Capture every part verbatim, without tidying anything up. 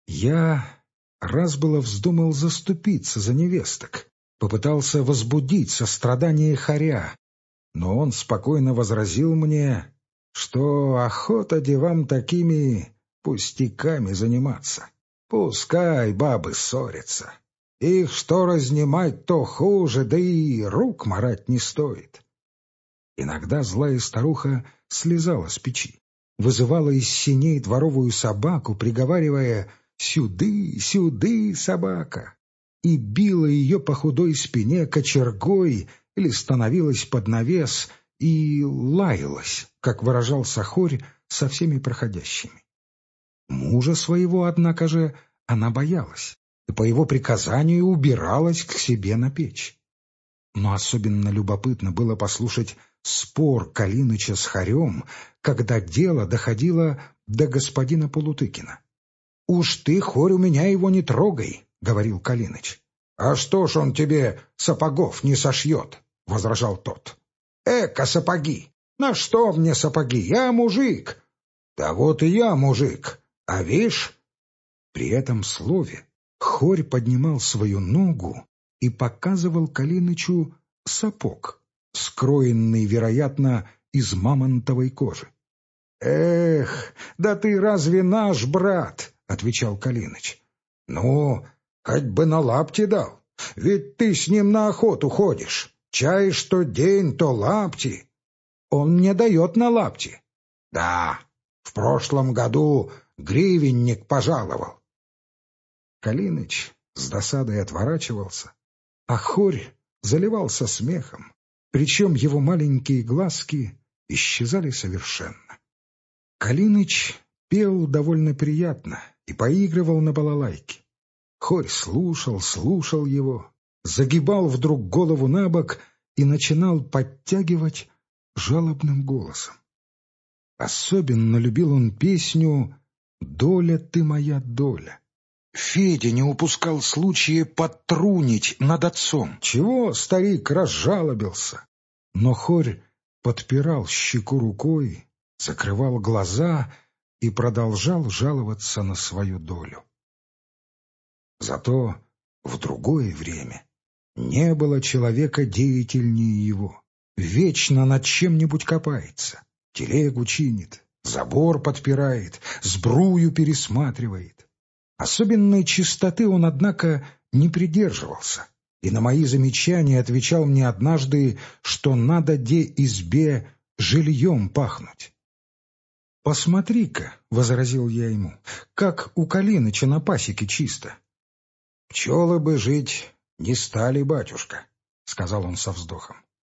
Я раз было вздумал заступиться за невесток, попытался возбудить сострадание хоря, но он спокойно возразил мне, что охота девам такими пустяками заниматься. Пускай бабы ссорятся. Их что разнимать, то хуже, да и рук марать не стоит. Иногда злая старуха слезала с печи, вызывала из сеней дворовую собаку, приговаривая «Сюды, сюды, собака!» и била ее по худой спине кочергой или становилась под навес и лаялась, как выражался хорь, со всеми проходящими. Мужа своего, однако же, она боялась и по его приказанию убиралась к себе на печь. Но особенно любопытно было послушать спор Калиныча с хорем, когда дело доходило до господина Полутыкина. «Уж ты, хорь, у меня его не трогай», — говорил Калиныч. «А что ж он тебе сапогов не сошьет?» — возражал тот. «Эка сапоги! На что мне сапоги? Я мужик!» «Да вот и я мужик, а вишь...» При этом слове хорь поднимал свою ногу и показывал Калинычу сапог, скроенный, вероятно, из мамонтовой кожи. «Эх, да ты разве наш брат?» — отвечал Калиныч. «Ну, хоть бы на лапти дал, ведь ты с ним на охоту ходишь. Чай, что день, то лапти. Он мне дает на лапти. Да, в прошлом году гривенник пожаловал». Калиныч с досадой отворачивался, а хорь заливался смехом, причем его маленькие глазки исчезали совершенно. Калиныч пел довольно приятно и поигрывал на балалайке. Хорь слушал, слушал его, загибал вдруг голову на бок и начинал подтягивать жалобным голосом. Особенно любил он песню «Доля ты моя доля». Федя не упускал случая подтрунить над отцом. Чего старик разжалобился? Но хорь подпирал щеку рукой, закрывал глаза и продолжал жаловаться на свою долю. Зато в другое время не было человека деятельнее его. Вечно над чем-нибудь копается, телегу чинит, забор подпирает, сбрую пересматривает. Особенной чистоты он, однако, не придерживался, и на мои замечания отвечал мне однажды, что надо де избе жильем пахнуть. «Посмотри-ка», — возразил я ему, — «как у Калиныча на пасеке чисто». «Пчелы бы жить не стали, батюшка», — сказал он со вздохом.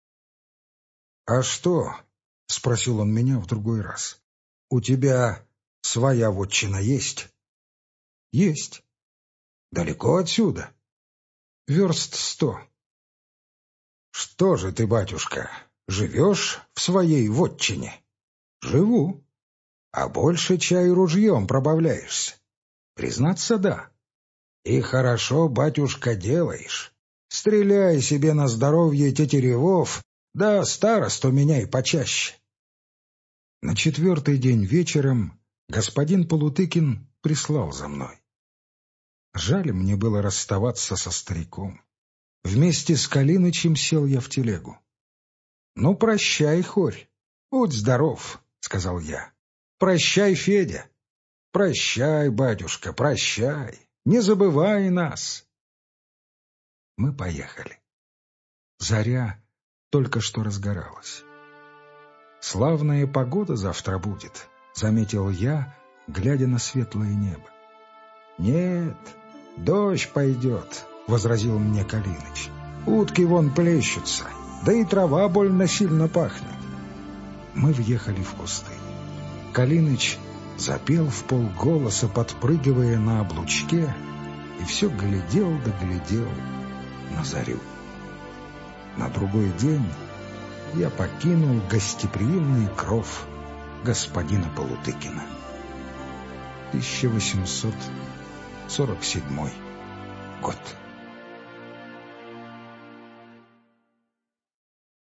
«А что?» — спросил он меня в другой раз. «У тебя своя вотчина есть?» «Есть». «Далеко отсюда?» «Верст сто». «Что же ты, батюшка, живешь в своей вотчине?» «Живу». «А больше чай ружьем пробавляешься?» «Признаться, да». «И хорошо, батюшка, делаешь. Стреляй себе на здоровье тетеревов, да старосту меняй почаще». На четвертый день вечером господин Полутыкин прислал за мной. Жаль мне было расставаться со стариком. Вместе с Калинычем сел я в телегу. «Ну, прощай, хорь, будь здоров», — сказал я. «Прощай, Федя». «Прощай, батюшка, прощай, не забывай нас». Мы поехали. Заря только что разгоралась. «Славная погода завтра будет», — заметил я, глядя на светлое небо. «Нет, дождь пойдет», — возразил мне Калиныч. «Утки вон плещутся, да и трава больно сильно пахнет». Мы въехали в кусты. Калиныч запел вполголоса, подпрыгивая на облучке, и все глядел да глядел на зарю. На другой день я покинул гостеприимный кров господина Полутыкина. тысяча восемьсот сорок седьмой год.